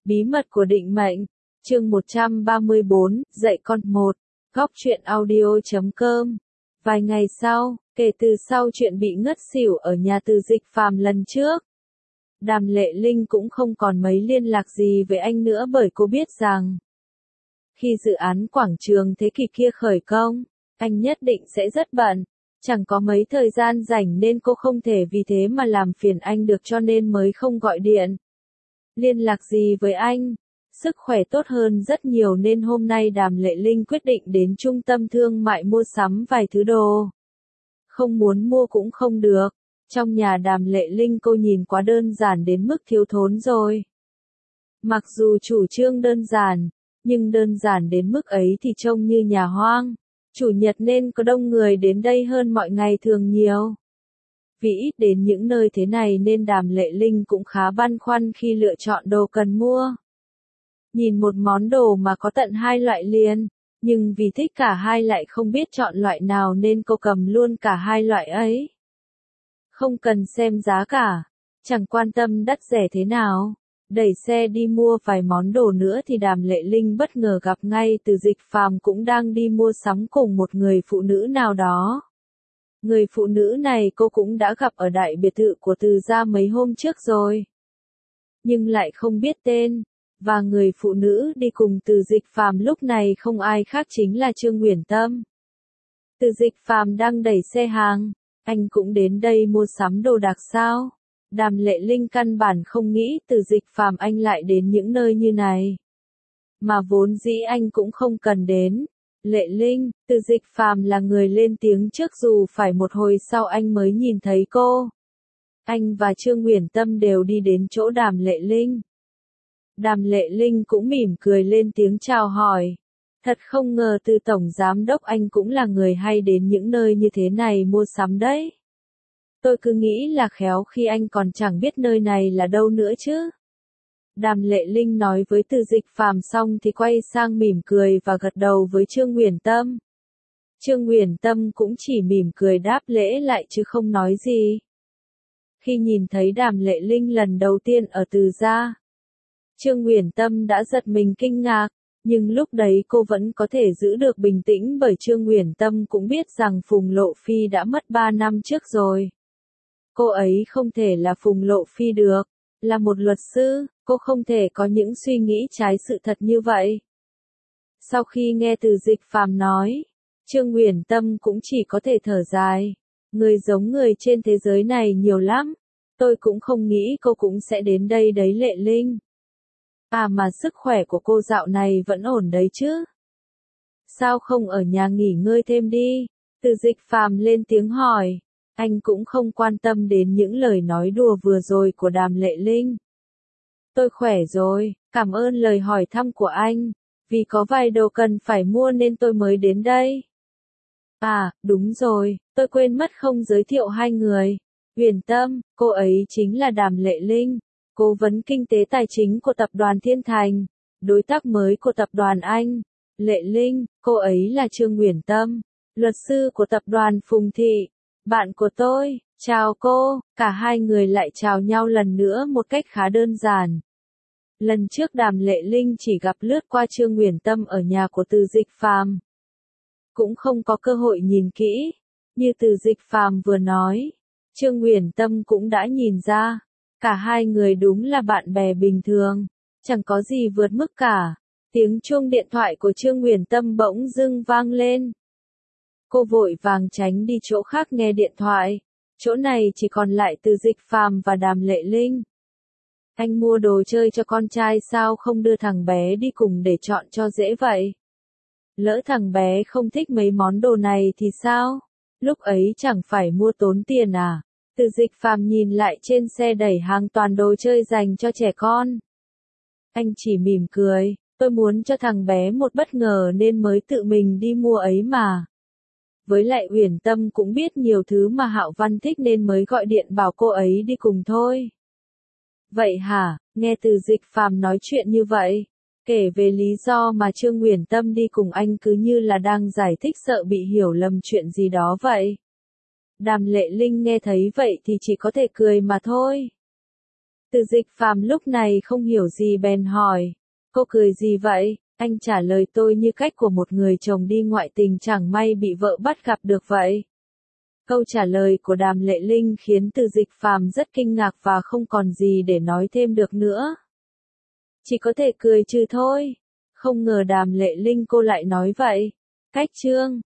Bí mật của định mệnh, chương 134, dạy con 1, góc truyện audio.com. Vài ngày sau, kể từ sau chuyện bị ngất xỉu ở nhà Từ Dịch Phàm lần trước, Đàm Lệ Linh cũng không còn mấy liên lạc gì với anh nữa, bởi cô biết rằng khi dự án quảng trường thế kỷ kia khởi công, anh nhất định sẽ rất bận, chẳng có mấy thời gian rảnh nên cô không thể vì thế mà làm phiền anh được, cho nên mới không gọi điện liên lạc gì với anh. Sức khỏe tốt hơn rất nhiều nên hôm nay Đàm Lệ Linh quyết định đến trung tâm thương mại mua sắm vài thứ đồ. Không muốn mua cũng không được. Trong nhà Đàm Lệ Linh cô nhìn quá đơn giản đến mức thiếu thốn rồi. Mặc dù chủ trương đơn giản, nhưng đơn giản đến mức ấy thì trông như nhà hoang. Chủ nhật nên có đông người đến đây hơn mọi ngày thường nhiều. Vì ít đến những nơi thế này nên Đàm Lệ Linh cũng khá băn khoăn khi lựa chọn đồ cần mua. Nhìn một món đồ mà có tận hai loại liền, nhưng vì thích cả hai lại không biết chọn loại nào nên cô cầm luôn cả hai loại ấy. Không cần xem giá cả, chẳng quan tâm đắt rẻ thế nào. Đẩy xe đi mua vài món đồ nữa thì Đàm Lệ Linh bất ngờ gặp ngay Từ Dịch Phàm cũng đang đi mua sắm cùng một người phụ nữ nào đó. Người phụ nữ này cô cũng đã gặp ở đại biệt thự của Từ gia mấy hôm trước rồi, nhưng lại không biết tên, và người phụ nữ đi cùng Từ Dịch Phàm lúc này không ai khác chính là Trương Uyển Tâm. Từ Dịch Phàm đang đẩy xe hàng, anh cũng đến đây mua sắm đồ đạc sao? Đàm Lệ Linh căn bản không nghĩ Từ Dịch Phàm anh lại đến những nơi như này. Mà vốn dĩ anh cũng không cần đến. Lệ Linh, Từ Dịch Phàm là người lên tiếng trước dù phải một hồi sau anh mới nhìn thấy cô. Anh và Trương Uyển Tâm đều đi đến chỗ Đàm Lệ Linh. Đàm Lệ Linh cũng mỉm cười lên tiếng chào hỏi. Thật không ngờ Từ tổng giám đốc anh cũng là người hay đến những nơi như thế này mua sắm đấy. Tôi cứ nghĩ là khéo khi anh còn chẳng biết nơi này là đâu nữa chứ. Đàm Lệ Linh nói với Từ Dịch Phàm xong thì quay sang mỉm cười và gật đầu với Trương Uyển Tâm. Trương Uyển Tâm cũng chỉ mỉm cười đáp lễ lại chứ không nói gì. Khi nhìn thấy Đàm Lệ Linh lần đầu tiên ở Từ gia, Trương Uyển Tâm đã giật mình kinh ngạc, nhưng lúc đấy cô vẫn có thể giữ được bình tĩnh bởi Trương Uyển Tâm cũng biết rằng Phùng Lộ Phi đã mất 3 năm trước rồi. Cô ấy không thể là Phùng Lộ Phi được, là một luật sư, cô không thể có những suy nghĩ trái sự thật như vậy. Sau khi nghe Từ Dịch Phàm nói, Trương Uyển Tâm cũng chỉ có thể thở dài. Người giống người trên thế giới này nhiều lắm, tôi cũng không nghĩ cô cũng sẽ đến đây đấy Lệ Linh. À mà sức khỏe của cô dạo này vẫn ổn đấy chứ? Sao không ở nhà nghỉ ngơi thêm đi? Từ Dịch Phàm lên tiếng hỏi. Anh cũng không quan tâm đến những lời nói đùa vừa rồi của Đàm Lệ Linh. Tôi khỏe rồi, cảm ơn lời hỏi thăm của anh. Vì có vài đồ cần phải mua nên tôi mới đến đây. À, đúng rồi, tôi quên mất không giới thiệu hai người. Uyển Tâm, cô ấy chính là Đàm Lệ Linh, cố vấn kinh tế tài chính của tập đoàn Thiên Thành, đối tác mới của tập đoàn Anh. Lệ Linh, cô ấy là Trương Uyển Tâm, luật sư của tập đoàn Phùng Thị, bạn của tôi. Chào cô. Cả hai người lại chào nhau lần nữa một cách khá đơn giản. Lần trước Đàm Lệ Linh chỉ gặp lướt qua Trương Uyển Tâm ở nhà của Từ Dịch Phàm, cũng không có cơ hội nhìn kỹ. Như Từ Dịch Phàm vừa nói, Trương Uyển Tâm cũng đã nhìn ra, cả hai người đúng là bạn bè bình thường, chẳng có gì vượt mức cả. Tiếng chuông điện thoại của Trương Uyển Tâm bỗng dưng vang lên. Cô vội vàng tránh đi chỗ khác nghe điện thoại. Chỗ này chỉ còn lại Từ Dịch Phàm và Đàm Lệ Linh. Anh mua đồ chơi cho con trai sao không đưa thằng bé đi cùng để chọn cho dễ vậy? Lỡ thằng bé không thích mấy món đồ này thì sao? Lúc ấy chẳng phải mua tốn tiền à? Từ Dịch Phàm nhìn lại trên xe đẩy hàng toàn đồ chơi dành cho trẻ con. Anh chỉ mỉm cười, tôi muốn cho thằng bé một bất ngờ nên mới tự mình đi mua ấy mà. Với lại Uyển Tâm cũng biết nhiều thứ mà Hạo Văn thích nên mới gọi điện bảo cô ấy đi cùng thôi. Vậy hả? Nghe Từ Dịch Phàm nói chuyện như vậy, kể về lý do mà Trương Uyển Tâm đi cùng anh cứ như là đang giải thích sợ bị hiểu lầm chuyện gì đó vậy. Đàm Lệ Linh nghe thấy vậy thì chỉ có thể cười mà thôi. Từ Dịch Phàm lúc này không hiểu gì bèn hỏi. Cô cười gì vậy? Anh trả lời tôi như cách của một người chồng đi ngoại tình chẳng may bị vợ bắt gặp được vậy. Câu trả lời của Đàm Lệ Linh khiến Từ Dịch Phàm rất kinh ngạc và không còn gì để nói thêm được nữa. Chỉ có thể cười trừ thôi. Không ngờ Đàm Lệ Linh cô lại nói vậy. Cách chương